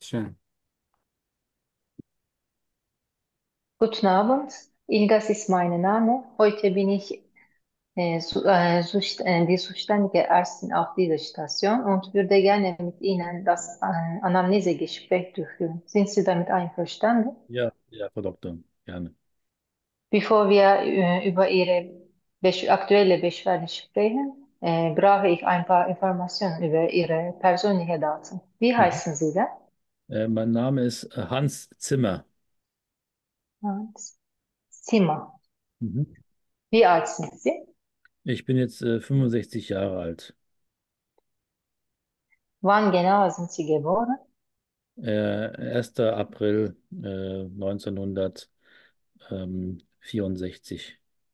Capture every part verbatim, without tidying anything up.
Schön. Guten Abend, Ilgas ist mein Name. Heute bin ich äh, zu, äh, zust- äh, die zuständige Ärztin auf dieser Station und würde gerne mit Ihnen das äh, Anamnesegespräch durchführen. Sind Sie damit einverstanden? Ja, ja, Frau Doktor, gerne. Bevor wir äh, über Ihre besch aktuelle Beschwerde sprechen, äh, brauche ich ein paar Informationen über Ihre persönlichen Daten. Wie Mhm. heißen Sie denn? Äh, mein Name ist äh, Hans Zimmer. Hans Zimmer. Mhm. Wie alt sind Sie? Ich bin jetzt äh, fünfundsechzig Jahre alt. Wann genau sind Sie geboren? Äh, erster April äh, neunzehnhundertvierundsechzig.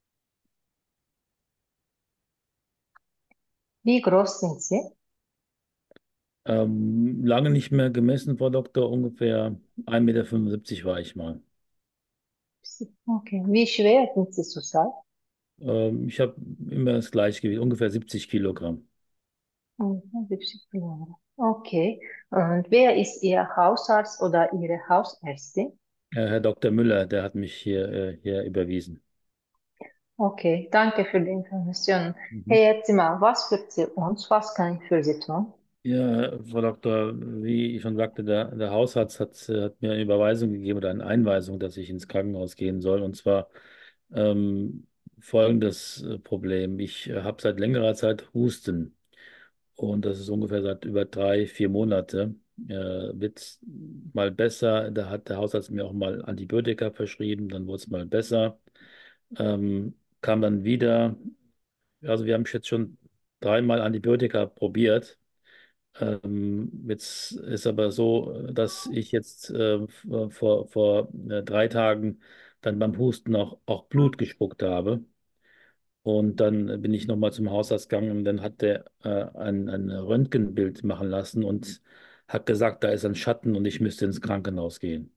Wie groß sind Sie? Ähm, lange nicht mehr gemessen, Frau Doktor, ungefähr ein Meter fünfundsiebzig war ich mal. Okay. Wie schwer sind Sie zurzeit? Ähm, ich habe immer das Gleichgewicht, ungefähr siebzig Kilogramm. Mhm, siebzig Kilogramm. Okay. Und wer ist Ihr Hausarzt oder Ihre Hausärztin? Äh, Herr Doktor Müller, der hat mich hier, äh, hier überwiesen. Okay, danke für die Information. Mhm. Herr Zimmer, was für Sie uns? Was kann ich für Sie tun? Ja, Frau Doktor, wie ich schon sagte, der, der Hausarzt hat, äh, hat mir eine Überweisung gegeben oder eine Einweisung, dass ich ins Krankenhaus gehen soll. Und zwar ähm, folgendes äh, Problem. Ich äh, habe seit längerer Zeit Husten und das ist ungefähr seit über drei, vier Monate. Äh, wird mal besser. Da hat der Hausarzt mir auch mal Antibiotika verschrieben, dann wurde es mal besser. Ähm, kam dann wieder. Also wir haben jetzt schon dreimal Antibiotika probiert. Ähm, jetzt ist aber so, dass ich jetzt äh, vor, vor äh, drei Tagen dann beim Husten auch, auch Blut gespuckt habe. Und dann bin ich nochmal zum Hausarzt gegangen und dann hat der äh, ein, ein Röntgenbild machen lassen und hat gesagt, da ist ein Schatten und ich müsste ins Krankenhaus gehen.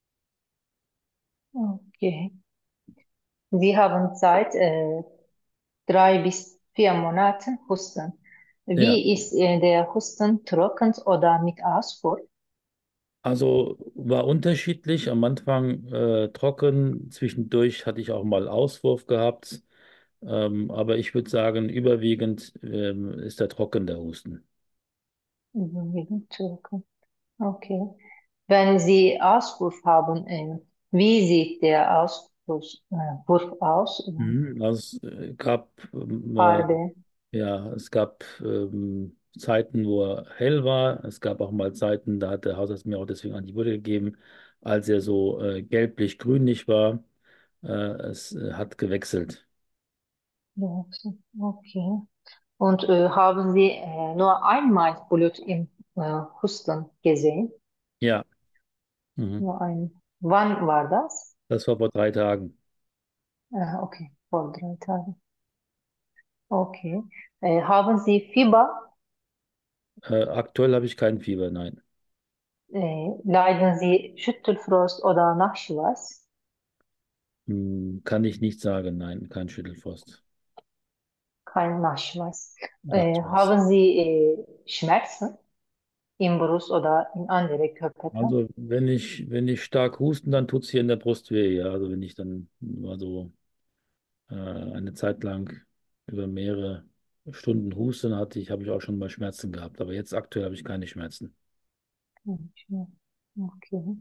Okay. Sie haben seit äh, drei bis vier Monaten Husten. Ja, Wie ist äh, der Husten trocken oder mit Ausfall? also war unterschiedlich. Am Anfang äh, trocken, zwischendurch hatte ich auch mal Auswurf gehabt. Ähm, aber ich würde sagen, überwiegend ähm, ist der trocken, der Husten. Überwiegend trocken. Okay. Wenn Sie Auswurf haben, äh, wie sieht der Auswurf äh, Wurf aus? Äh, Mhm. Also es äh, gab, ähm, äh, Farbe? ja, es gab ähm, Zeiten, wo er hell war. Es gab auch mal Zeiten, da hat der Hausarzt mir auch deswegen Antibiotika gegeben, als er so äh, gelblich-grünlich war. Äh, es äh, hat gewechselt. Ja, so, okay. Und äh, haben Sie äh, nur einmal Blut im äh, Husten gesehen? Ja, mhm. Nur ein. Wann war das? Das war vor drei Tagen. Äh, okay, vor drei Tagen. Okay. Äh, haben Sie Fieber? Äh, aktuell habe ich kein Fieber, nein. Äh, leiden Sie Schüttelfrost oder Nachschweiß? Hm, kann ich nicht sagen, nein, kein Schüttelfrost. Kein Nachschweiß. Äh, Nachweis. haben Sie äh, Schmerzen im Brust oder in andere Körperteile? Also wenn ich, wenn ich stark husten, dann tut es hier in der Brust weh, ja. Also wenn ich dann mal so äh, eine Zeit lang über mehrere Stunden husten hatte, ich, habe ich auch schon mal Schmerzen gehabt. Aber jetzt aktuell habe ich keine Schmerzen. Okay. Okay.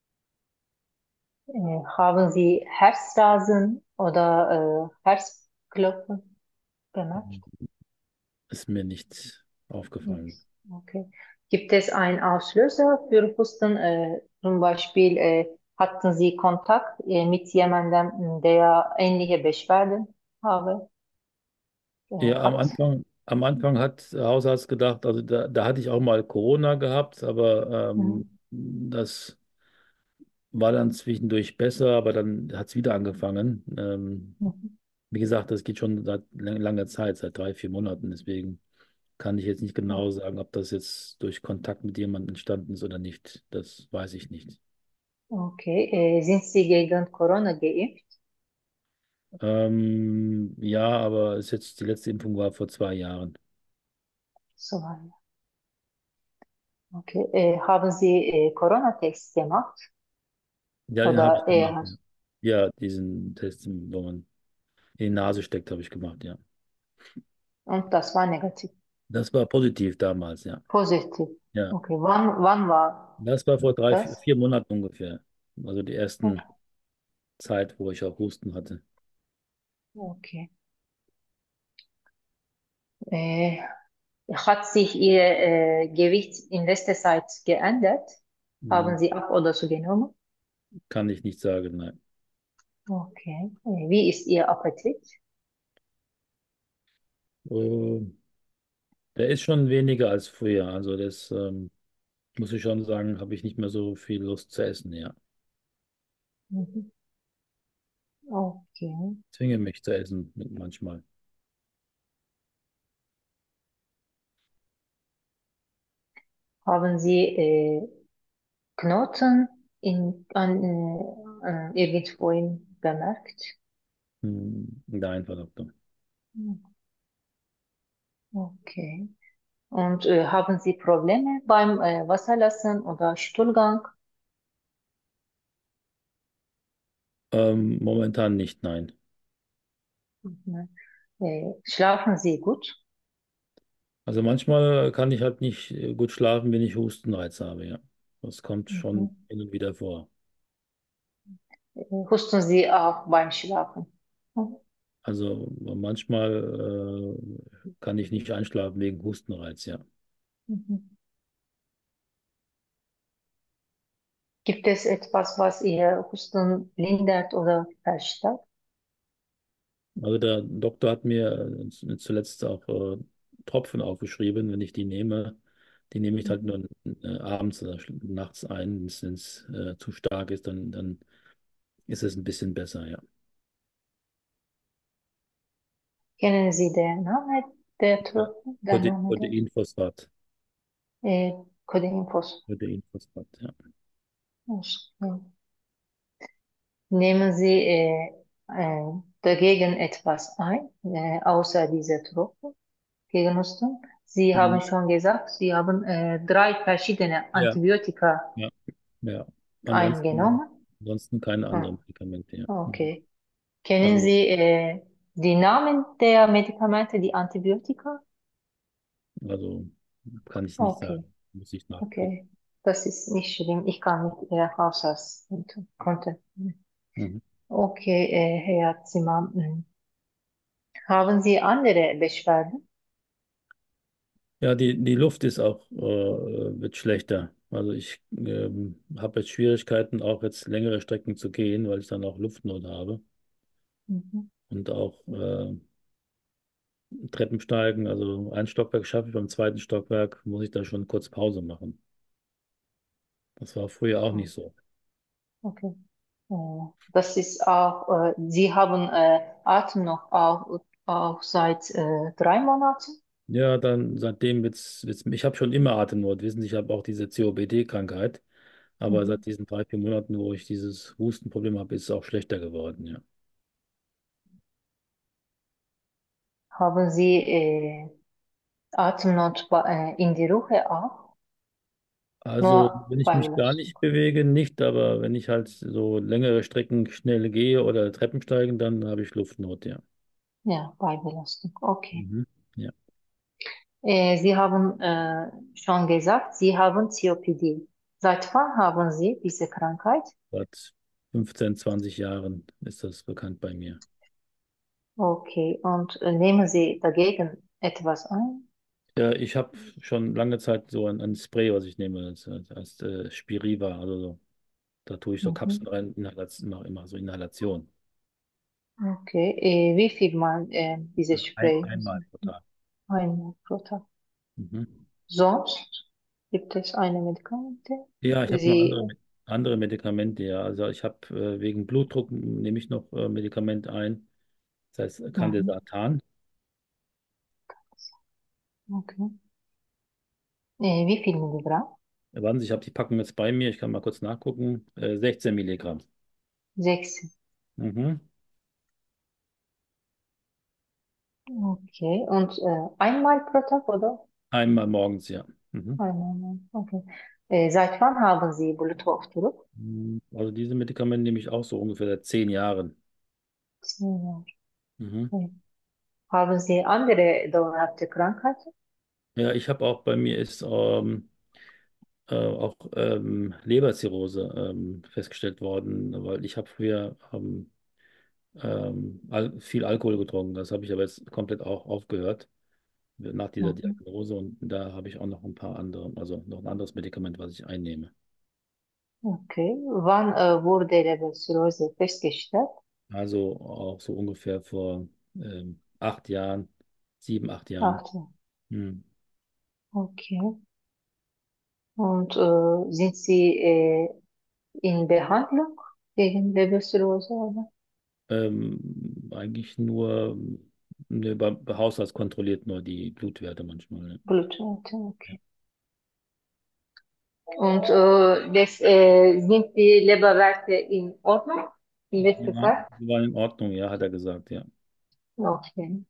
Äh, haben Sie Herzrasen oder äh, Herzklopfen bemerkt? Ist mir nicht aufgefallen. Nichts. Okay. Gibt es einen Auslöser für Husten? Äh, zum Beispiel äh, hatten Sie Kontakt äh, mit jemandem, der ähnliche Beschwerden habe, äh, Ja, am hat? Anfang, am Anfang hat der Hausarzt gedacht, also da, da hatte ich auch mal Corona gehabt, aber ähm, Mhm. das war dann zwischendurch besser, aber dann hat es wieder angefangen. Ähm, Mhm. wie gesagt, das geht schon seit lang- langer Zeit, seit drei, vier Monaten. Deswegen kann ich jetzt nicht genau sagen, ob das jetzt durch Kontakt mit jemandem entstanden ist oder nicht. Das weiß ich nicht. Okay. Äh, sind Sie gegen Corona geimpft? Ähm, ja, aber ist jetzt die letzte Impfung war vor zwei Jahren. So. Okay. Äh, haben Sie äh, Corona-Tests gemacht? Ja, den habe ich Oder äh, gemacht. Ja, hast- ja, diesen Test, wo man in die Nase steckt, habe ich gemacht, ja. und das war negativ. Das war positiv damals, ja. Positiv. Ja, Okay. Wann, wann war das war vor drei, vier, das? vier Monaten ungefähr. Also die ersten Okay. Zeit, wo ich auch Husten hatte. Okay. Äh, hat sich Ihr äh, Gewicht in letzter Zeit geändert? Hm, Haben Sie ab oder zugenommen? kann ich nicht sagen, nein. Okay. Äh, wie ist Ihr Appetit? Äh, Der ist schon weniger als früher. Also das ähm, muss ich schon sagen, habe ich nicht mehr so viel Lust zu essen, ja. Mhm. Okay. Zwinge mich zu essen manchmal. Haben Sie äh, Knoten in, an, äh, äh, irgendwohin bemerkt? Hm, nein, Frau Doktor. Hm, okay. Und äh, haben Sie Probleme beim äh, Wasserlassen oder Stuhlgang? Ähm, momentan nicht, nein. Mhm. Äh, schlafen Sie gut? Also manchmal kann ich halt nicht äh, gut schlafen, wenn ich Hustenreiz habe, ja. Das kommt schon Mhm. hin und wieder vor. Äh, Husten Sie auch beim Schlafen? Mhm. Also manchmal äh, kann ich nicht einschlafen wegen Hustenreiz, ja. Mhm. Gibt es etwas, was Ihr Husten lindert oder verstärkt? Also der Doktor hat mir äh, zuletzt auch äh, Tropfen aufgeschrieben, wenn ich die nehme. Die nehme ich halt Mhm. nur äh, abends oder schl- nachts ein. Wenn es äh, zu stark ist, dann, dann ist es ein bisschen besser, ja. Kennen Sie den Namen der Ja. Truppe? Der Prote Name der Proteinphosphat. äh, Kodinfos. Proteinphosphat, ja. Nehmen Sie äh, äh, dagegen etwas ein, äh, außer dieser Truppe gegen Husten? Sie haben Mhm. schon gesagt, Sie haben äh, drei verschiedene Ja, Antibiotika ja, ja. Ansonsten, eingenommen. ansonsten keine Hm, anderen Medikamente, ja. Mhm. okay. Kennen Also, Sie äh, die Namen der Medikamente, die Antibiotika? also kann ich nicht Okay, sagen. Muss ich nachgucken. okay. Das ist nicht schlimm. Ich kann mit Ihrer Hausarzt konnte. Mhm. Okay, äh, Herr Zimmer, hm. Haben Sie andere Beschwerden? Ja, die, die Luft ist auch, äh, wird schlechter. Also ich ähm, habe jetzt Schwierigkeiten, auch jetzt längere Strecken zu gehen, weil ich dann auch Luftnot habe. Mhm. Und auch äh, Treppensteigen, also ein Stockwerk schaffe ich, beim zweiten Stockwerk muss ich da schon kurz Pause machen. Das war früher auch Oh, nicht so. okay. Äh, Das ist auch, äh, Sie haben äh, Atem noch auch, auch seit äh, drei Monaten? Ja, dann seitdem wird's, wird's, ich habe schon immer Atemnot, wissen Sie, ich habe auch diese C O P D-Krankheit, aber Mhm. seit diesen drei, vier Monaten, wo ich dieses Hustenproblem habe, ist es auch schlechter geworden, ja. Haben Sie äh, Atemnot bei- äh, in die Ruhe auch? Also, Nur wenn ich bei mich gar Belastung? nicht bewege, nicht, aber wenn ich halt so längere Strecken schnell gehe oder Treppen steigen, dann habe ich Luftnot, ja. Ja, bei Belastung. Okay. Mhm. Ja, Äh, Sie haben äh, schon gesagt, Sie haben C O P D. Seit wann haben Sie diese Krankheit? seit fünfzehn, zwanzig Jahren ist das bekannt bei mir. Okay. Und äh, nehmen Sie dagegen etwas ein? Ja, ich habe schon lange Zeit so ein, ein Spray, was ich nehme, das heißt äh, Spiriva, also so. Da tue ich so Mhm. Kapseln rein, Inhalation, immer, immer so Inhalation. Okay. Äh, wie viel mal äh, dieses Ein, Spray? einmal pro Tag. Einmal pro Tag. Mhm. Sonst gibt es eine Medikamente? Ja, ich habe noch Sie, andere, andere Medikamente, ja. Also ich habe äh, wegen Blutdruck nehme ich noch äh, Medikament ein. Das heißt mhm. Candesartan. Okay. Äh, wie viel Milligramm? Warten Sie, ich habe die Packung jetzt bei mir. Ich kann mal kurz nachgucken. Äh, sechzehn Milligramm. Sechs. Mhm. Okay. Und äh, einmal pro Tag, oder? Einmal morgens, ja. Mhm. Einmal, okay. Äh, seit wann haben Sie Bluthochdruck? Mm, Also diese Medikamente nehme ich auch so ungefähr seit zehn Jahren. Zehn Jahre. Mhm. Okay. Haben Sie andere dauerhafte Krankheiten? Ja, ich habe auch bei mir ist ähm, äh, auch ähm, Leberzirrhose ähm, festgestellt worden, weil ich habe früher ähm, ähm, al viel Alkohol getrunken. Das habe ich aber jetzt komplett auch aufgehört nach dieser Mhm. Diagnose und da habe ich auch noch ein paar andere, also noch ein anderes Medikament, was ich einnehme. Okay. Wann äh, wurde Leberzirrhose festgestellt? Also auch so ungefähr vor ähm, acht Jahren, sieben, acht Jahren. Ach, ja. Hm. Okay. Und äh, sind Sie äh, in Behandlung gegen Leberzirrhose oder Ähm, eigentlich nur ne, bei, bei Hausarzt kontrolliert nur die Blutwerte manchmal. Ne? Blutwerte? Ja. Okay. Und äh, das, äh, sind die Leberwerte in Ordnung in letzter Ja, Zeit? die waren in Ordnung, ja, hat er gesagt, ja. Okay.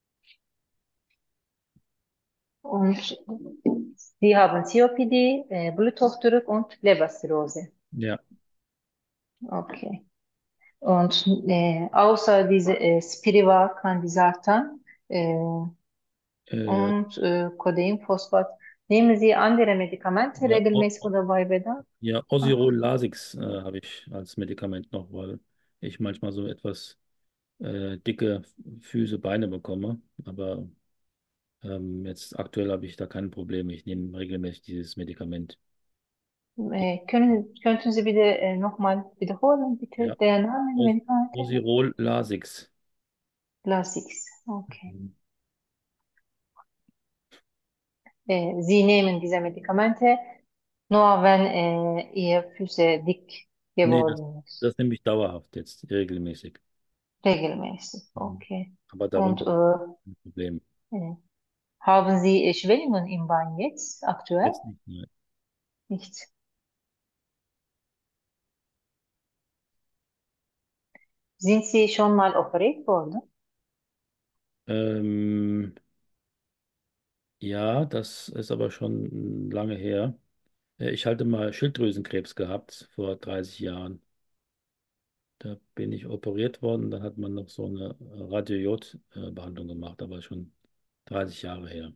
Und Sie haben C O P D, äh, Bluthochdruck und Leberzirrhose. Ja, Okay. Und äh, außer diese äh, Spiriva, Candesartan äh, äh, und äh, Codein-Phosphat, nehmen Sie andere Medikamente ja, O- regelmäßig O- oder bei Bedarf? ja Ach, Osirol Lasix äh, habe ich als Medikament noch, weil ich manchmal so etwas äh, dicke Füße, Beine bekomme. Aber ähm, jetzt aktuell habe ich da kein Problem. Ich nehme regelmäßig dieses Medikament. äh, können, könnten Sie bitte äh, nochmal wiederholen, bitte, Ja, der Name der Os Medikamente? Osirol Lasix. Lasix. Okay. Äh, Sie nehmen diese Medikamente nur, wenn äh, Ihr Füße dick Nee, das, geworden ist. das nehme ich dauerhaft jetzt, regelmäßig. Regelmäßig. Mhm. Okay. Aber Und darunter äh, kein Problem. äh, haben Sie äh, Schwellungen im Bein jetzt aktuell? Jetzt nicht mehr. Nicht. Sind Sie schon mal operiert worden? Ähm, ja, das ist aber schon lange her. Äh, Ich hatte mal Schilddrüsenkrebs gehabt vor dreißig Jahren. Da bin ich operiert worden. Dann hat man noch so eine Radio-Jod-Behandlung gemacht, aber schon dreißig Jahre her.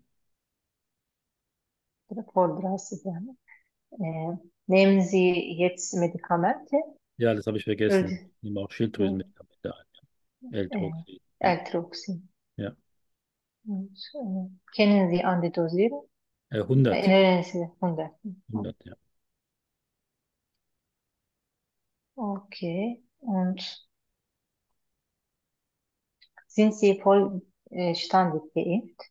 Oder vor dreißig Jahren? Äh, nehmen Sie jetzt Medikamente? Ja, das habe ich vergessen. Oder, Ich nehme auch äh, Schilddrüsenmedikamente ein. äh, L-Troxin. Ja, Eltroxin. ja. Und, äh, kennen Sie an die Dosierung? Äh, hundert. Erinnern Sie hundert. hundert, ja. Okay. Und sind Sie vollständig geimpft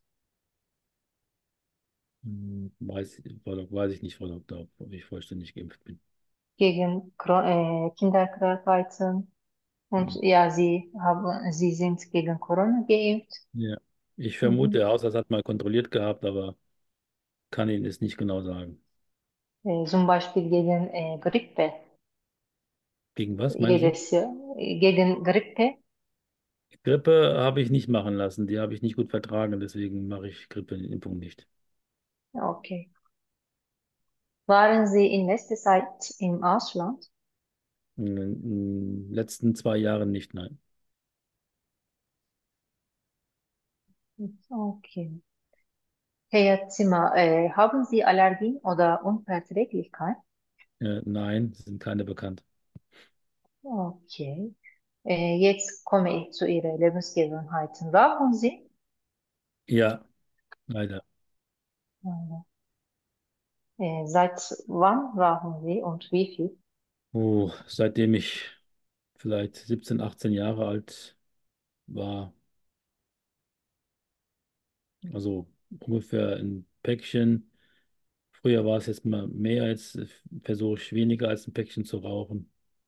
Hm, Weiß, Frau Dok- weiß ich nicht, Frau Doktor, ob ich vollständig geimpft bin. gegen Kro- äh, Kinderkrankheiten? Und Hm. ja, Sie haben, Sie sind gegen Corona geimpft. Ja. Ich vermute, Mhm. der Hausarzt hat mal kontrolliert gehabt, aber kann Ihnen es nicht genau sagen. Äh, zum Beispiel gegen äh, Grippe. Gegen was meinen Sie? Jedes Jahr. Äh, Gegen Grippe. Grippe habe ich nicht machen lassen. Die habe ich nicht gut vertragen, deswegen mache ich Grippeimpfung nicht. Okay. Waren Sie in letzter Zeit im Ausland? In den letzten zwei Jahren nicht, nein. Okay. Herr Zimmer, äh, haben Sie Allergien oder Unverträglichkeit? Äh, nein, sind keine bekannt. Okay. Äh, jetzt komme ich zu Ihren Lebensgewohnheiten. Rauchen Sie? Ja, leider. Äh, seit wann rauchen Sie und wie viel? Oh, seitdem ich vielleicht siebzehn, achtzehn Jahre alt war, also ungefähr ein Päckchen. Früher war es jetzt mal mehr, jetzt versuche ich weniger als ein Päckchen zu rauchen.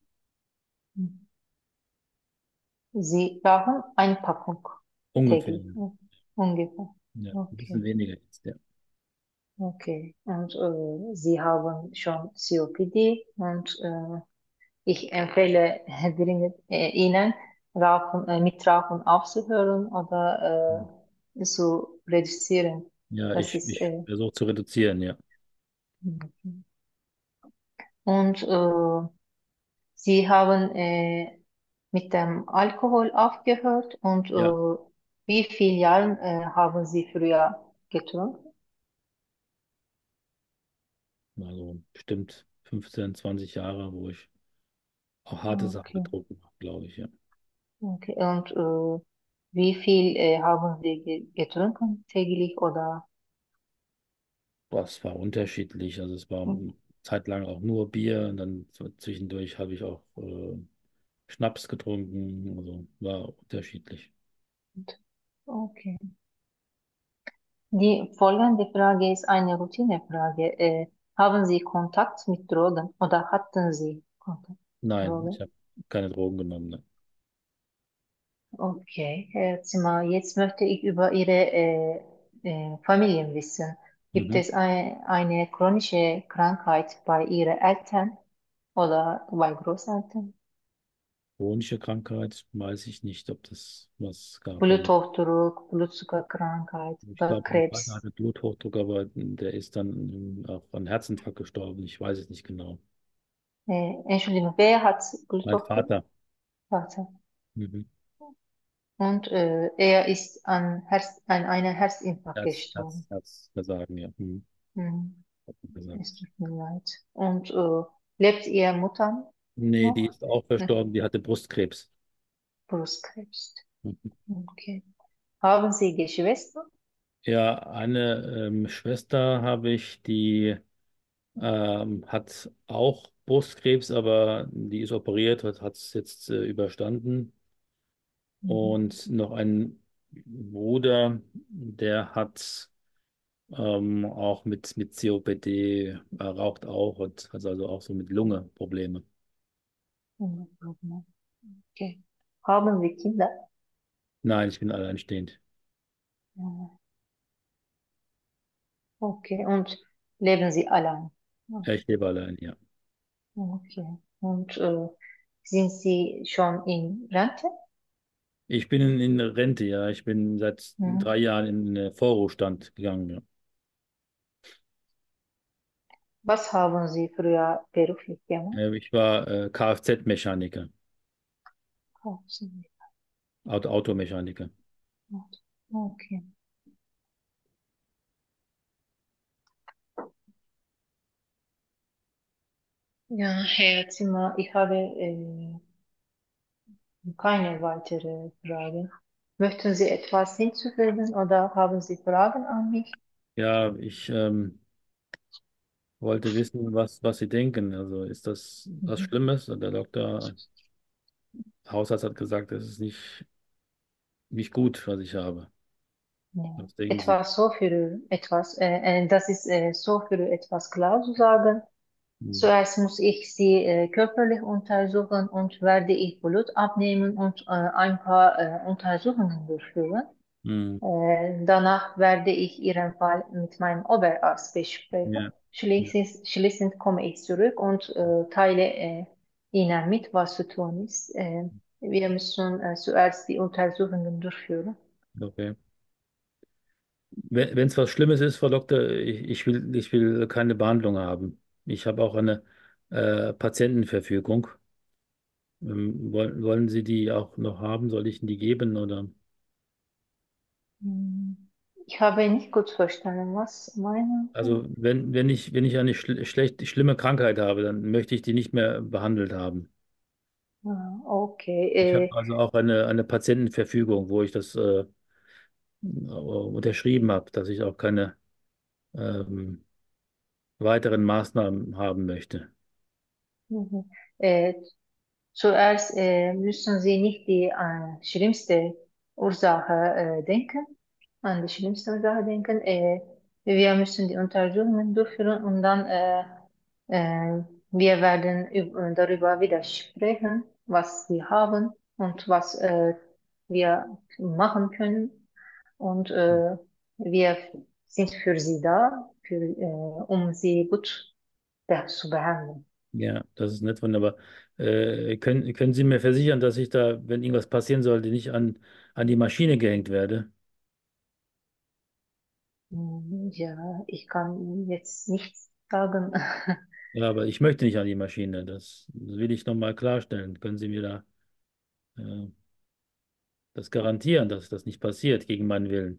Sie rauchen eine Packung Ungefähr. täglich. Ungefähr. Ja, ein bisschen Okay. weniger jetzt, ja. Okay. Und äh, Sie haben schon C O P D und äh, ich empfehle dringend äh, Ihnen, Rauchen, äh, mit Rauchen aufzuhören oder äh, zu reduzieren. Ja, Das ich, ist, ich äh, versuche zu reduzieren, ja. mhm. Und äh, Sie haben äh, mit dem Alkohol aufgehört und Ja, äh, wie viele Jahre äh, haben Sie früher getrunken? also bestimmt fünfzehn, zwanzig Jahre, wo ich auch harte Sachen Okay, getrunken habe, glaube ich, ja. okay. Und äh, wie viel äh, haben Sie ge getrunken täglich oder? Das war unterschiedlich. Also es war eine Zeit lang auch nur Bier und dann so zwischendurch habe ich auch äh, Schnaps getrunken. Also war unterschiedlich. Okay. Die folgende Frage ist eine Routinefrage. Äh, haben Sie Kontakt mit Drogen oder hatten Sie Kontakt mit Nein, ich Drogen? habe keine Drogen genommen. Ne? Okay, Herr Zimmer, jetzt möchte ich über Ihre äh, äh, Familien wissen. Gibt Mhm. es ein, eine chronische Krankheit bei Ihren Eltern oder bei Großeltern? Chronische Krankheit, weiß ich nicht, ob das was gab. Also Bluthochdruck, Blutzuckerkrankheit ich oder glaube, mein Vater Krebs? hatte Bluthochdruck, aber der ist dann ähm, auch an Herzinfarkt gestorben. Ich weiß es nicht genau. Äh, Entschuldigung, wer hat Mein Bluthochdruck? Vater. Vater. Mhm. Und äh, er ist an, Herz, an einer Herzinfarkt Herz, Herz, gestorben. Herzversagen, ja. Mhm. Hm, Hat man gesagt. es tut mir leid. Und äh, lebt Ihre Mutter Nee, die noch? ist auch Ja, verstorben, die hatte Brustkrebs. Brustkrebs. Mhm. Okay. Haben Sie Geschwister? Ja, eine ähm, Schwester habe ich, die ähm, hat auch Brustkrebs, aber die ist operiert, hat es jetzt äh, überstanden. Mhm. Und noch ein Bruder, der hat ähm, auch mit, mit C O P D, äh, raucht auch und hat also auch so mit Lunge Probleme. Mhm. Okay. Haben Sie Kinder? Nein, ich bin alleinstehend. Ja. Okay. Und leben Sie allein? Ja. Ja, ich lebe allein, ja. Okay. Und äh, sind Sie schon in Rente? Ich bin in, in Rente, ja. Ich bin seit Mhm. drei Jahren in den Vorruhestand gegangen, ja. Was haben Sie früher beruflich gemacht? Äh, Ich war äh, Kfz-Mechaniker, Oh, sind Auto Automechaniker. Sie- Okay. Ja, Herr Zimmer, ich habe äh, keine weitere Frage. Möchten Sie etwas hinzufügen oder haben Sie Fragen an mich? Ja, ich ähm, wollte wissen, was, was Sie denken. Also ist das was Mhm. Schlimmes? Der Doktor, Hausarzt hat gesagt, das ist nicht, nicht gut, was ich habe. Ja. Was denken Sie? Etwas so für etwas, äh, äh, das ist äh, so für etwas klar zu sagen. Hm. Zuerst muss ich sie äh, körperlich untersuchen und werde ich Blut abnehmen und äh, ein paar äh, Untersuchungen durchführen. Hm. Äh, danach werde ich Ihren Fall mit meinem Oberarzt besprechen. Ja, ja, Schließlich, schließlich komme ich zurück und äh, teile äh, Ihnen mit, was zu tun ist. Äh, wir müssen äh, zuerst die Untersuchungen durchführen. okay. Wenn es was Schlimmes ist, Frau Doktor, ich, ich will, ich will keine Behandlung haben. Ich habe auch eine äh, Patientenverfügung. Ähm, wollen, wollen Sie die auch noch haben? Soll ich Ihnen die geben oder? Hm. Ich habe nicht gut verstanden, was meinen Sie? Also wenn, wenn ich, wenn ich eine schl schlecht, schlimme Krankheit habe, dann möchte ich die nicht mehr behandelt haben. Ah, okay. Ich habe Äh, also auch eine, eine Patientenverfügung, wo ich das äh, unterschrieben habe, dass ich auch keine ähm, weiteren Maßnahmen haben möchte. mhm. Äh, Zuerst äh, müssen Sie nicht die äh, schlimmste Ursache äh, denken, an die schlimmste Ursache denken. Äh, wir müssen die Untersuchungen durchführen und dann äh, äh, wir werden üb- darüber wieder sprechen, was Sie haben und was äh, wir machen können. Und äh, wir sind für Sie da, für, äh, um Sie gut be zu behandeln. Ja, das ist nett, wunderbar. Äh, können, können Sie mir versichern, dass ich da, wenn irgendwas passieren sollte, nicht an, an die Maschine gehängt werde? Ja, ich kann jetzt nichts sagen. Ja, aber ich möchte nicht an die Maschine. Das will ich nochmal klarstellen. Können Sie mir da äh, das garantieren, dass das nicht passiert gegen meinen Willen?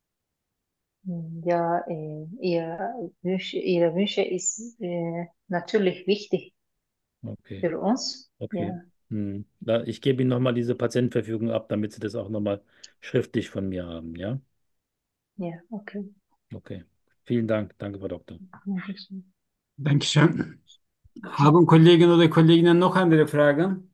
Ja, äh, ihr Wünsche, Ihre Wünsche ist äh, natürlich wichtig Okay, für uns. okay. Ja, Hm. Da, ich gebe Ihnen nochmal diese Patientenverfügung ab, damit Sie das auch nochmal schriftlich von mir haben, ja? ja, okay. Okay. Vielen Dank. Danke, Frau Doktor. Dankeschön. Dankeschön. Haben Kollegen oder Kolleginnen noch andere Fragen?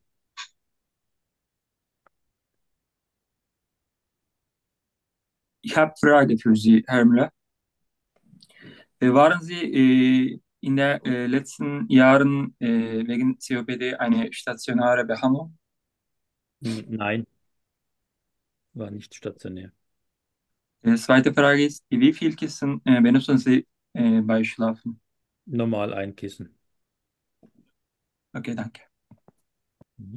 Ich habe Frage für Sie, Herr Müller. Äh, Waren Sie äh, in den äh, letzten Jahren äh, wegen C O P D eine stationäre Behandlung? Hm, nein, war nicht stationär. Die zweite Frage ist, wie viel Kissen äh, benutzen Sie äh, bei Schlafen? Normal einkissen. Okay, danke. Mhm.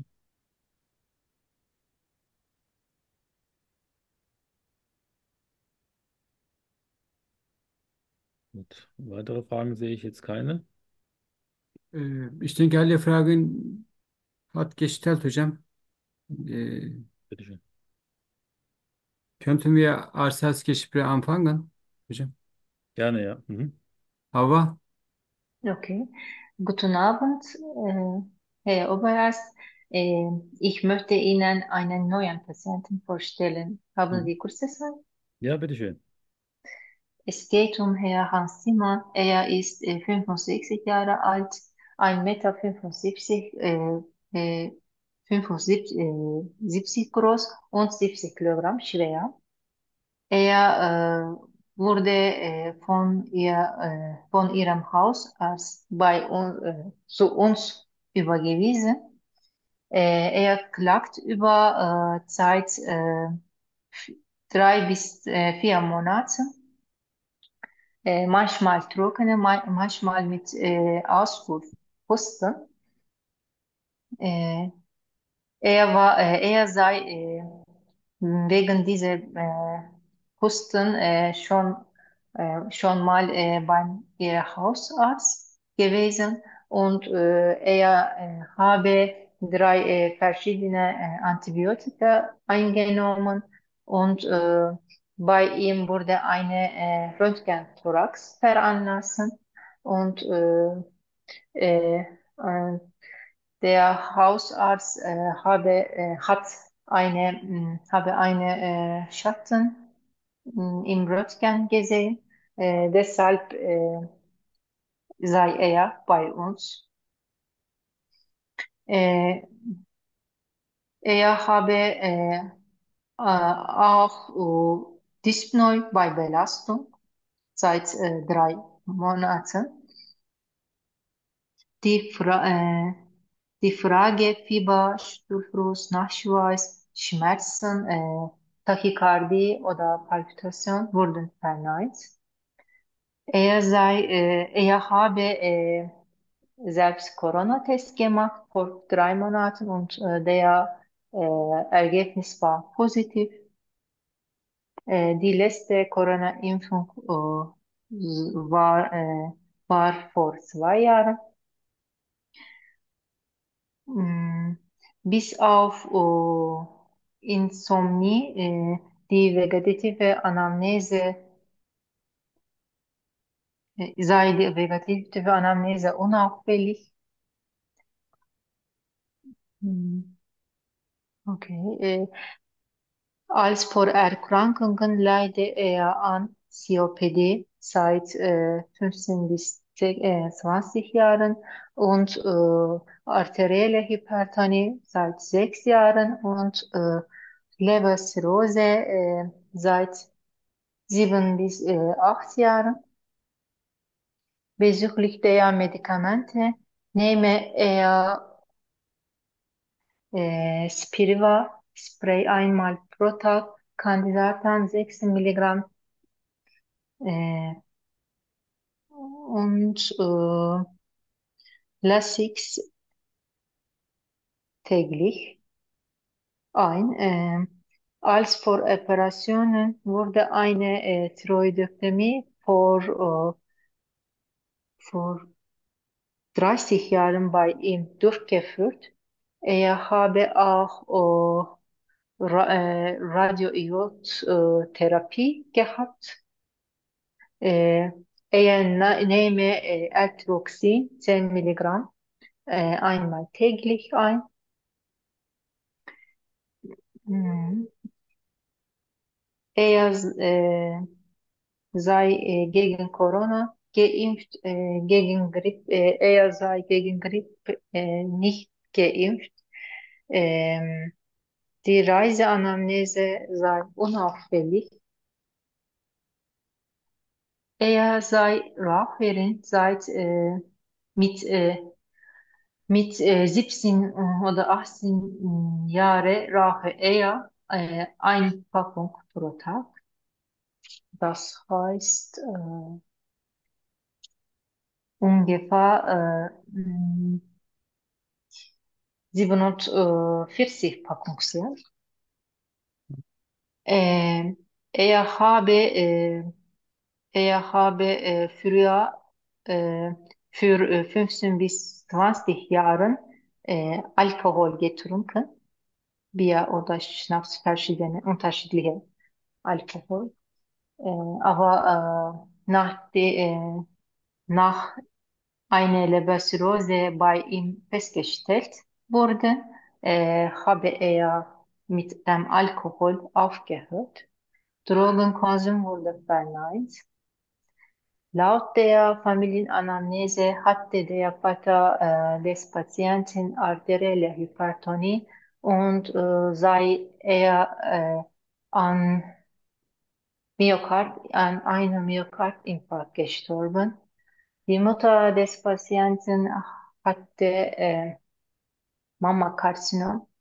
Gut. Weitere Fragen sehe ich jetzt keine. Äh, Ich denke, alle Fragen hat gestellt hocam. Äh, Bitte schön. Könnten wir als Gespräch anfangen? Hocam. Gerne, ja. Mhm. Hava? Okay. Guten Abend, äh, Herr Oberarzt. Äh, ich möchte Ihnen einen neuen Patienten vorstellen. Haben Mhm. Sie kurze Zeit? Ja, bitte schön. Es geht um Herrn Hans Zimmer. Er ist äh, fünfundsechzig Jahre alt, ein Meter fünfundsiebzig, äh, äh, fünfundsiebzig äh, siebzig groß und siebzig Kilogramm schwer. Er äh, wurde äh, von ihr, äh, von ihrem Hausarzt bei uns, äh, zu uns übergewiesen. Äh, er klagt über äh, Zeit äh, drei bis äh, vier Monate. Äh, manchmal trockene, ma manchmal mit äh, Auswurfhusten. Äh, er war, äh, er sei äh, wegen dieser äh, Husten äh, schon, äh, schon mal äh, beim ihr Hausarzt gewesen und äh, er äh, habe drei äh, verschiedene äh, Antibiotika eingenommen und äh, bei ihm wurde eine äh, Röntgenthorax veranlassen und äh, äh, äh, der Hausarzt äh, habe, äh, hat eine, mh, habe eine äh, Schatten mh, im Röntgen gesehen. Äh, deshalb äh, sei er bei uns. Äh, er habe äh, äh, auch äh, Dyspnoe bei Belastung seit äh, drei Monaten. Die, Fra äh, die Frage Fieber, Stuhlfluss, Nachschweiß, Schmerzen, äh, Tachykardie oder Palpitation wurden verneint. Er sei, äh, er habe äh, selbst Corona-Test gemacht vor drei Monaten und äh, der äh, Ergebnis war positiv. Äh, die letzte Corona-Impfung äh, war, äh, war vor zwei Jahren. Mm, Bis auf äh, Insomnie, äh, die vegetative Anamnese, äh, sei die vegetative Anamnese unauffällig. Mm, Okay. Äh, als Vorerkrankungen leide er an C O P D seit äh, fünfzehn bis äh, zwanzig Jahren und äh, arterielle Hypertonie seit sechs Jahren und äh, Leberzirrhose äh, seit sieben bis äh, acht Jahren. Bezüglich der Medikamente nehme er äh, Spiriva Spray einmal pro Tag, Candidatan sechs Milligramm äh, und äh, Lasix täglich ein. Äh, als vor Operationen wurde eine äh, Thyroidektomie vor, äh, vor dreißig Jahren bei ihm durchgeführt. Er habe auch äh, Ra äh, Radioiodtherapie gehabt. Äh, Er ne nehme äh, Eltroxin zehn Milligramm äh, einmal täglich ein. Mhm. Er äh, sei äh, gegen Corona geimpft, äh, gegen Grippe, äh, er sei gegen Grippe äh, nicht geimpft. Ähm, Die Reiseanamnese sei unauffällig. Er sei Raucherin seit äh, mit, äh, mit äh, siebzehn oder achtzehn Jahre rauche er äh, eine Packung pro Tag. Das heißt äh, ungefähr äh, mh, siebenundvierzig Packungen. Äh, er habe äh, Er habe äh, früher äh, für äh, fünfzehn bis zwanzig Jahren äh, Alkohol getrunken, Bier oder Schnaps, verschiedene, unterschiedliche Alkohol. Äh, aber äh, nach, de, äh, nach einer Leberzirrhose bei ihm festgestellt wurde, äh, habe er mit dem Alkohol aufgehört. Drogenkonsum wurde verneint. Laut der Familienanamnese hatte der Vater äh, des Patienten arterielle Hypertonie und äh, sei er äh, an Myokard, an einem Myokardinfarkt gestorben. Die Mutter des Patienten hatte äh, Mammakarzinom.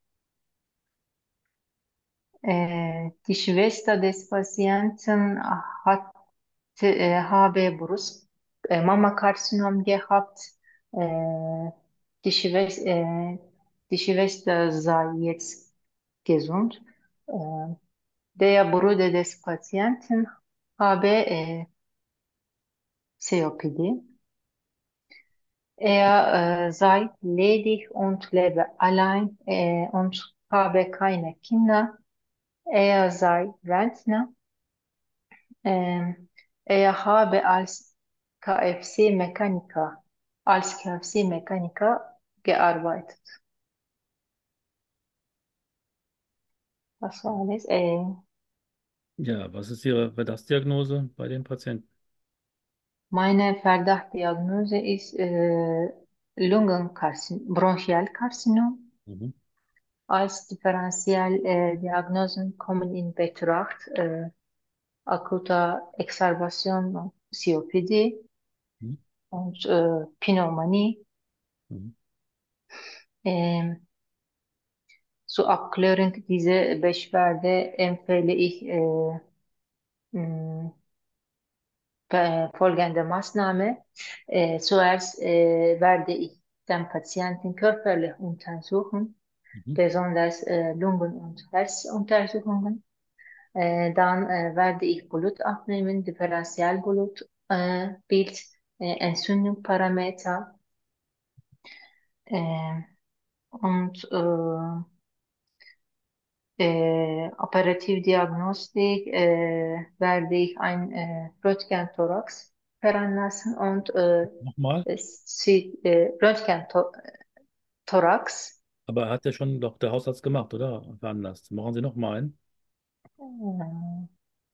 Äh, die Schwester des Patienten hat äh, habe Brust, äh, Mammakarzinom gehabt. Äh, die Schwester, äh, die Schwester sei jetzt gesund. Äh, Der Bruder des Patienten habe äh, C O P D. Er äh, sei ledig und lebe allein äh, und habe keine Kinder. Er sei Rentner. Ähm, Er habe als Kfz-Mechaniker, als Kfz-Mechaniker gearbeitet. Das war alles. Äh, Ja, was ist Ihre Verdachtsdiagnose bei den Patienten? Meine Verdachtdiagnose ist äh, Lungenkarzinom, Bronchialkarzinom. Mhm. Als Differentialdiagnosen kommen in Betracht äh, akuter Exazerbation und C O P D Mhm. und äh, Pneumonie. Mhm. Ähm, Zur Abklärung dieser Beschwerde empfehle ich äh, mh, be- folgende Maßnahme. Äh, zuerst äh, werde ich den Patienten körperlich untersuchen, Mhm. besonders äh, Lungen- und Herzuntersuchungen. Äh, dann äh, werde ich Blut abnehmen, Differentialblut, äh, Bild, äh, Entzündungsparameter äh, und äh, äh, Operativdiagnostik äh, werde ich ein äh, Röntgenthorax heranlassen und äh, Nochmal, es sieht äh, Röntgenthorax. aber hat ja schon doch der Hausarzt gemacht, oder? Veranlasst. Machen Sie nochmal einen. Äh,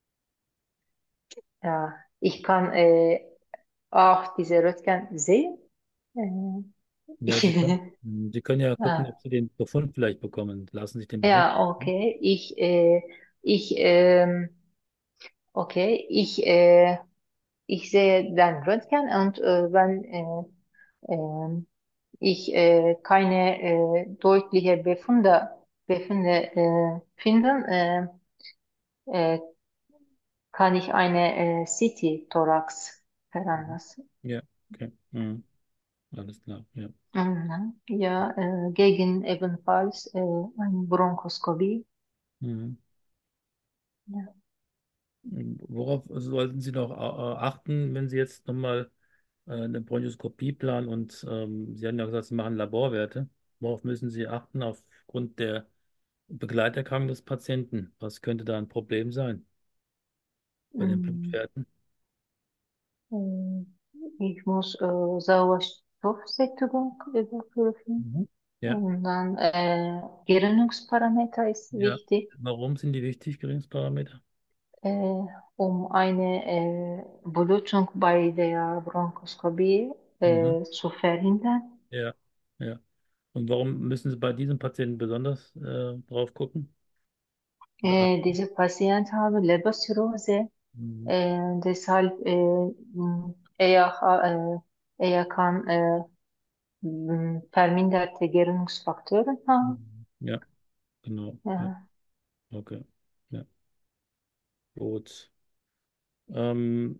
ja, ich kann äh, auch diese Röntgen sehen. Äh, Ja, ich, Sie können, Sie können ja gucken, ah, ob Sie den Befund vielleicht bekommen. Lassen sich den Befund. ja, okay. Ich, äh, ich, ähm, okay, ich, äh, ich sehe dann Röntgen und äh, wenn äh, ähm, ich äh, keine äh, deutliche Befunde, Befunde äh, finden, äh, äh, kann ich eine äh, C T-Thorax Mhm. heranlassen. Ja, okay. Mhm. Alles klar, ja. Mhm. Ja, äh, gegen ebenfalls äh, eine Bronchoskopie. Mhm. Ja. Worauf sollten Sie noch a- achten, wenn Sie jetzt nochmal äh, eine Bronchoskopie planen und ähm, Sie haben ja gesagt, Sie machen Laborwerte. Worauf müssen Sie achten aufgrund der Begleiterkrankung des Patienten? Was könnte da ein Problem sein bei den Mm, Blutwerten? äh, Ich muss äh, Sauerstoffsättigung überprüfen. Mhm. Ja, Und dann äh, Gerinnungsparameter ist ja. wichtig, Warum sind die wichtig, Gerinnungsparameter? äh, um eine äh, Blutung bei der Bronchoskopie Mhm. äh, zu verhindern. Ja, ja. Und warum müssen Sie bei diesem Patienten besonders äh, drauf gucken? Oder Äh, achten? dieser Patient hat Leberzirrhose, Mhm. äh, deshalb äh, mh, er, ha- äh, er kann äh, mh, verminderte Gerinnungsfaktoren haben. Mhm. Ja, genau. Ja, Ja, okay. Ja, gut. Ähm,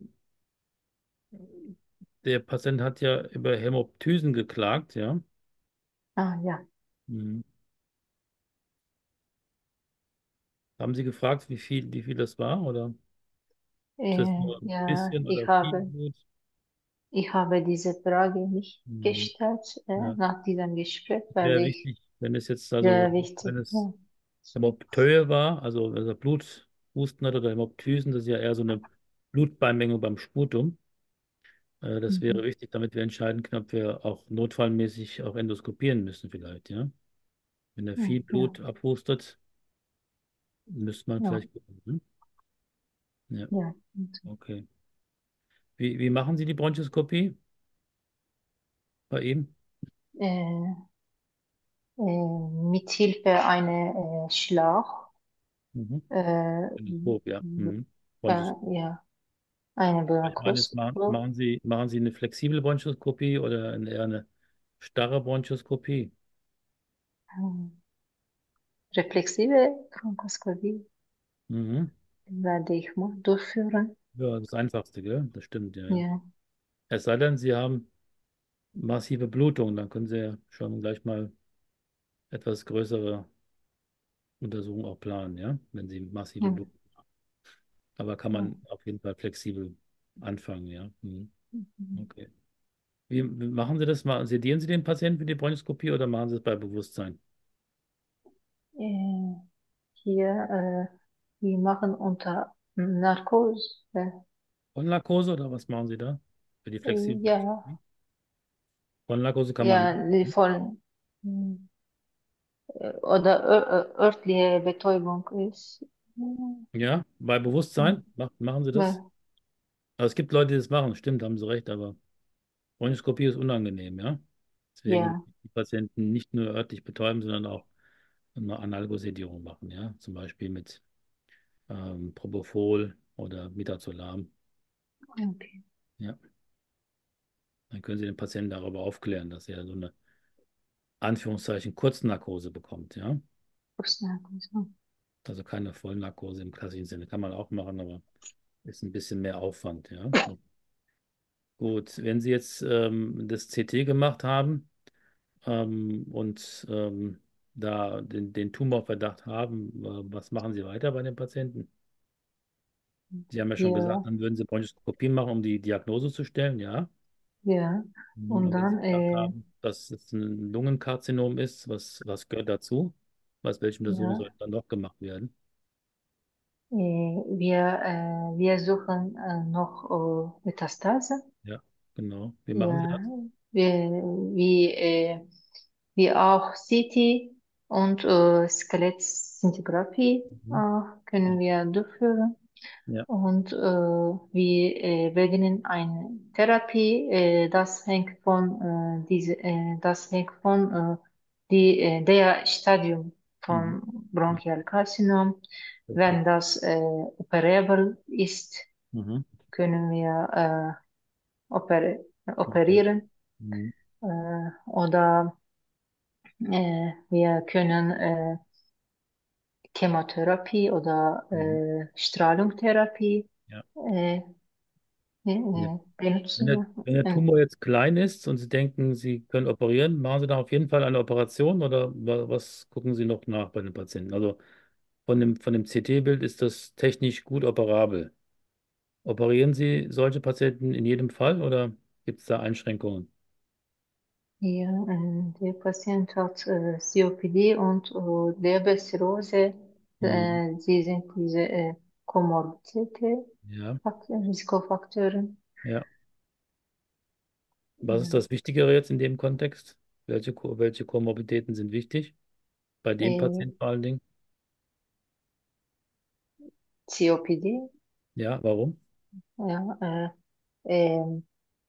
Der Patient hat ja über Hämoptysen geklagt, ja. ah, ja. Mhm. Haben Sie gefragt, wie viel, wie viel das war? Oder ist das Äh, nur ein ja, bisschen ich oder viel habe, Blut? ich habe diese Frage nicht Mhm. gestellt äh, Ja. nach diesem Gespräch, weil Sehr ich wichtig, wenn es jetzt also, sehr wichtig. wenn es Ja. Hämoptöe war, also wenn er Bluthusten hat oder Hämoptysen, das ist ja eher so eine Blutbeimengung beim Sputum. Äh, Das wäre Mhm. wichtig, damit wir entscheiden können, ob wir auch notfallmäßig auch endoskopieren müssen vielleicht, ja. Wenn er Ja, viel ja, Blut abhustet, müsste man ja, vielleicht gucken. Hm? Ja, ja. Und, okay. Wie, wie machen Sie die Bronchoskopie bei ihm? äh, äh, mit Hilfe einer äh, Schlauch, Mhm. äh, Endoskop, ja. w- Mhm. äh, Bronchoskopie. ja, eine Ich meine, jetzt machen, Bronchoskopie, machen Sie, machen Sie eine flexible Bronchoskopie oder eine, eher eine starre Bronchoskopie? äh, reflexive Bronchoskopie Mhm. werde ich mal durchführen. Ja, das Einfachste, gell? Das stimmt, ja, ja. Ja, Es sei denn, Sie haben massive Blutung, dann können Sie ja schon gleich mal etwas größere Untersuchungen auch planen, ja, wenn Sie massive ja, Blutung. Aber kann ja. man auf jeden Fall flexibel anfangen, ja. Mhm. Mhm. Okay. Wie, wie machen Sie das mal? Sedieren Sie den Patienten für die Bronchoskopie oder machen Sie es bei Bewusstsein? Äh, hier, äh, wir machen unter Narkose. Äh, Vollnarkose oder was machen Sie da für die flexible ja, Bronchoskopie? Vollnarkose kann man ja, machen. die voll, hm, äh, oder ör- ör- örtliche Betäubung ist. Hm, Ja, bei Bewusstsein mach, machen Sie das. ja, Also es gibt Leute, die das machen, stimmt, haben Sie recht, aber Bronchoskopie ist unangenehm, ja. Deswegen würde ja, ich die Patienten nicht nur örtlich betäuben, sondern auch eine Analgosedierung machen, ja. Zum Beispiel mit ähm, Propofol oder Midazolam. okay. Ja. Dann können Sie den Patienten darüber aufklären, dass er so eine Anführungszeichen Kurznarkose bekommt, ja. Brustnarkose. Also keine Vollnarkose im klassischen Sinne. Kann man auch machen, aber ist ein bisschen mehr Aufwand, ja. Gut, wenn Sie jetzt ähm, das C T gemacht haben ähm, und ähm, da den, den Tumorverdacht haben, äh, was machen Sie weiter bei den Patienten? Sie haben ja schon gesagt, Ja, dann würden Sie Bronchoskopie machen, um die Diagnose zu stellen, ja. ja. Mhm. Und Aber wenn Sie dann, gesagt äh, haben, dass es ein Lungenkarzinom ist, was, was gehört dazu? Was, welche Untersuchungen ja, sollten dann noch gemacht werden? äh, wir, äh, wir suchen äh, noch äh, Metastase. Ja, genau. Wie machen Sie Ja, das? wie, wie, äh, wie auch C T und äh, Skelettszintigraphie Mhm. äh, können wir durchführen. Ja. Und äh, wir äh, beginnen eine Therapie. Äh, das hängt von äh, diese, äh, das hängt von äh, die, äh, der Stadium Mhm. von Bronchialkarzinom. Okay. Wenn das äh, operabel ist, Mhm. können wir äh, oper Okay. operieren. Mhm. Äh, oder äh, wir können äh, Chemotherapie oder Mhm. äh, Strahlungstherapie Ja. äh, äh, Ja. äh, Wenn der, benutzen. wenn der Äh, Tumor jetzt klein ist und Sie denken, Sie können operieren, machen Sie da auf jeden Fall eine Operation oder wa- was gucken Sie noch nach bei den Patienten? Also von dem, von dem C T-Bild ist das technisch gut operabel. Operieren Sie solche Patienten in jedem Fall oder gibt es da Einschränkungen? Ja, äh, der Patient hat äh, C O P D und äh, Leberzirrhose. Mhm. Äh, sie sind diese äh, komorbide Ja, Fak- Risikofaktoren. ja. Was ist Ja. das Wichtigere jetzt in dem Kontext? Welche, Ko- welche Komorbiditäten sind wichtig? Bei dem Äh, Patienten vor allen Dingen? C O P D, Ja, warum? ja, äh, ähm,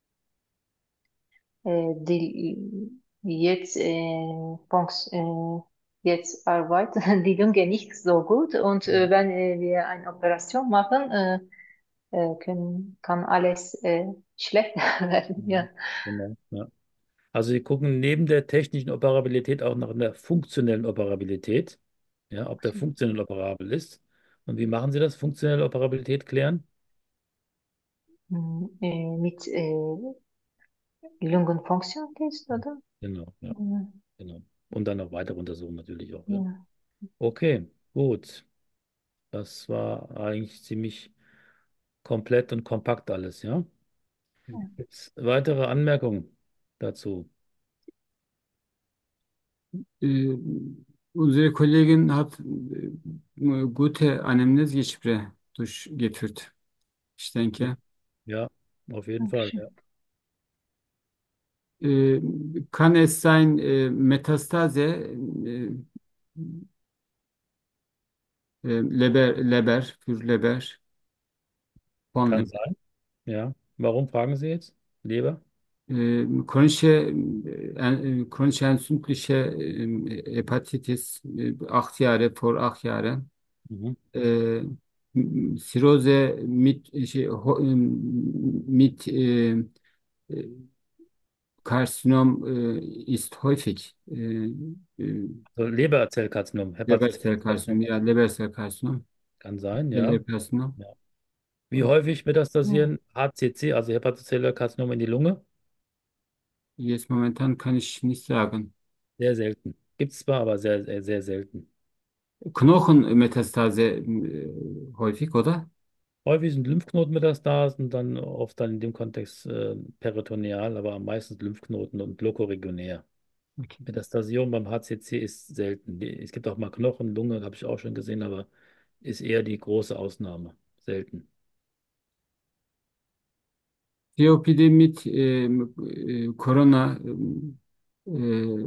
äh, die jetzt, äh, funks- äh, jetzt arbeitet die Lunge nicht so gut und Ja. äh, wenn äh, wir eine Operation machen, äh, äh, können, kann alles äh, schlecht werden. Ja. Mhm. Genau. Ja. Also Sie gucken neben der technischen Operabilität auch nach der funktionellen Operabilität, ja, ob der funktionell operabel ist. Und wie machen Sie das? Funktionelle Operabilität klären? Mm, äh, mit äh, Lungenfunktionstest, oder? Genau, ja, Ja, genau. Und dann noch weitere Untersuchungen natürlich auch, ja. ja. Okay, gut. Das war eigentlich ziemlich komplett und kompakt alles, ja. Gibt es weitere Anmerkungen dazu? Äh, Unsere Kollegin hat äh, gute Anamnesgespräche durchgeführt. Ich denke. Ja, auf jeden Fall, ja. Dankeschön. Äh, Kann es sein, äh, Metastase, äh, äh, Leber, Leber, für Leber, von Kann Leber. sein, ja. Warum fragen Sie jetzt? Leber? Äh, chronische, äh, en- äh, chronische entzündliche äh, Hepatitis, äh, acht Jahre, vor acht Jahren. Mhm. Äh, m- Zirrhose mit, şey, ho- mit äh, äh, Karzinom äh, ist häufig. Äh, äh, So, Leberzellkarzinom, Leberzellkarzinom, Hepatozellenkarzinom. ja, Leberzellkarzinom, Kann sein, ja. Leberkarzinom. Ja. Wie häufig Ja. metastasieren H C C, also Hepatozellularkarzinom in die Lunge? Jetzt momentan kann ich nicht sagen. Sehr selten. Gibt es zwar, aber sehr, sehr, sehr selten. Knochenmetastase äh, häufig, oder? Häufig sind Lymphknotenmetastasen, dann oft dann in dem Kontext äh, peritoneal, aber am meisten Lymphknoten und lokoregionär. Okay. Metastasierung beim H C C ist selten. Die- Es gibt auch mal Knochen, Lunge, habe ich auch schon gesehen, aber ist eher die große Ausnahme. Selten. C O P D mit äh, äh, Corona äh,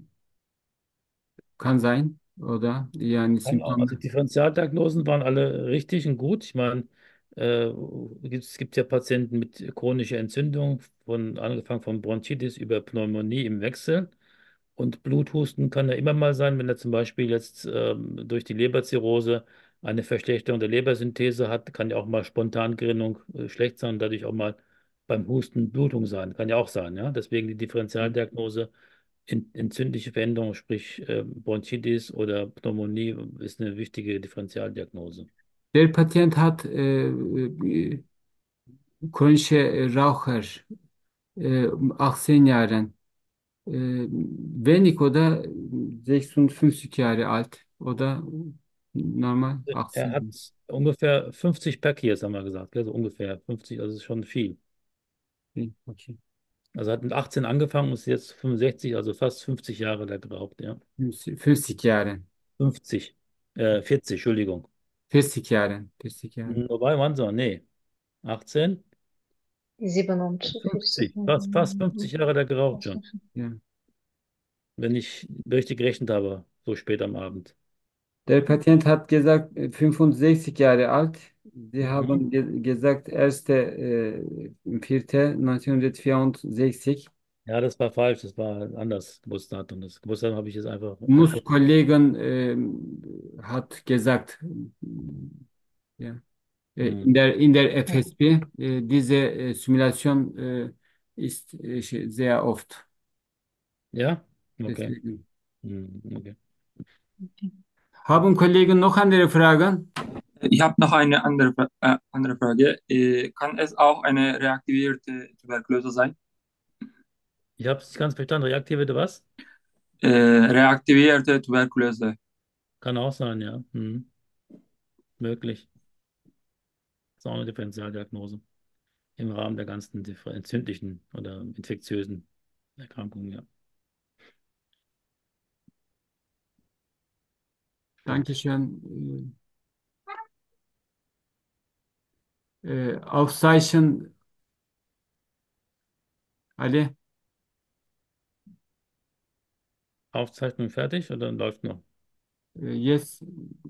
kann sein, oder? Yani Kann auch. Also Symptome. die Differentialdiagnosen waren alle richtig und gut. Ich meine, äh, es gibt ja Patienten mit chronischer Entzündung, von, angefangen von Bronchitis über Pneumonie im Wechsel. Und Bluthusten kann ja immer mal sein, wenn er zum Beispiel jetzt ähm, durch die Leberzirrhose eine Verschlechterung der Lebersynthese hat, kann ja auch mal Spontangerinnung äh, schlecht sein und dadurch auch mal beim Husten Blutung sein. Kann ja auch sein, ja. Deswegen die Differentialdiagnose in, entzündliche Veränderung, sprich äh, Bronchitis oder Pneumonie, ist eine wichtige Differentialdiagnose. Der Patient hat äh, äh, chronische Raucher, äh, achtzehn Jahren, äh, wenig oder sechsundfünfzig Jahre alt oder normal Er hat achtzehn. ungefähr fünfzig per Kies, haben wir gesagt, gell? So ungefähr fünfzig, also ist schon viel. Okay. Also hat mit achtzehn angefangen und ist jetzt fünfundsechzig, also fast fünfzig Jahre da geraucht, ja. fünfzig Jahre. fünfzig, äh, vierzig, Entschuldigung. vierzig Jahre. vierzig Jahre. Hm, Wobei, wann so? Nee, achtzehn, siebenundvierzig. fünfzig, fast, fast fünfzig Jahre da geraucht schon, Ja. wenn ich richtig gerechnet habe, so spät am Abend. Der Patient hat gesagt, äh, fünfundsechzig Jahre alt. Sie Mhm. haben ge gesagt, erste äh, vierte neunzehnhundertvierundsechzig. Ja, das war falsch, das war anders, Geburtsdatum. Das Geburtsdatum habe ich jetzt einfach Muss erfunden. Kollegen ähm, hat gesagt, ja, äh, in Hm. der in der Ja. F S P äh, diese äh, Simulation äh, ist äh, sehr oft. Ja? Okay. Deswegen. Hm, okay. Haben Kollegen noch andere Fragen? Ich habe noch eine andere, Fra- äh, andere Frage. Äh, kann es auch eine reaktivierte Tuberkulose sein? Ich habe es nicht ganz verstanden. Reaktive was? Äh, reaktivierte Tuberkulose. Kann auch sein, ja. Hm. möglich. Das ist auch eine Differentialdiagnose im Rahmen der ganzen differ- entzündlichen oder infektiösen Erkrankungen, ja. Dankeschön. Äh, Aufzeichnen, Ali. Aufzeichnung fertig oder läuft noch? Äh, Yes.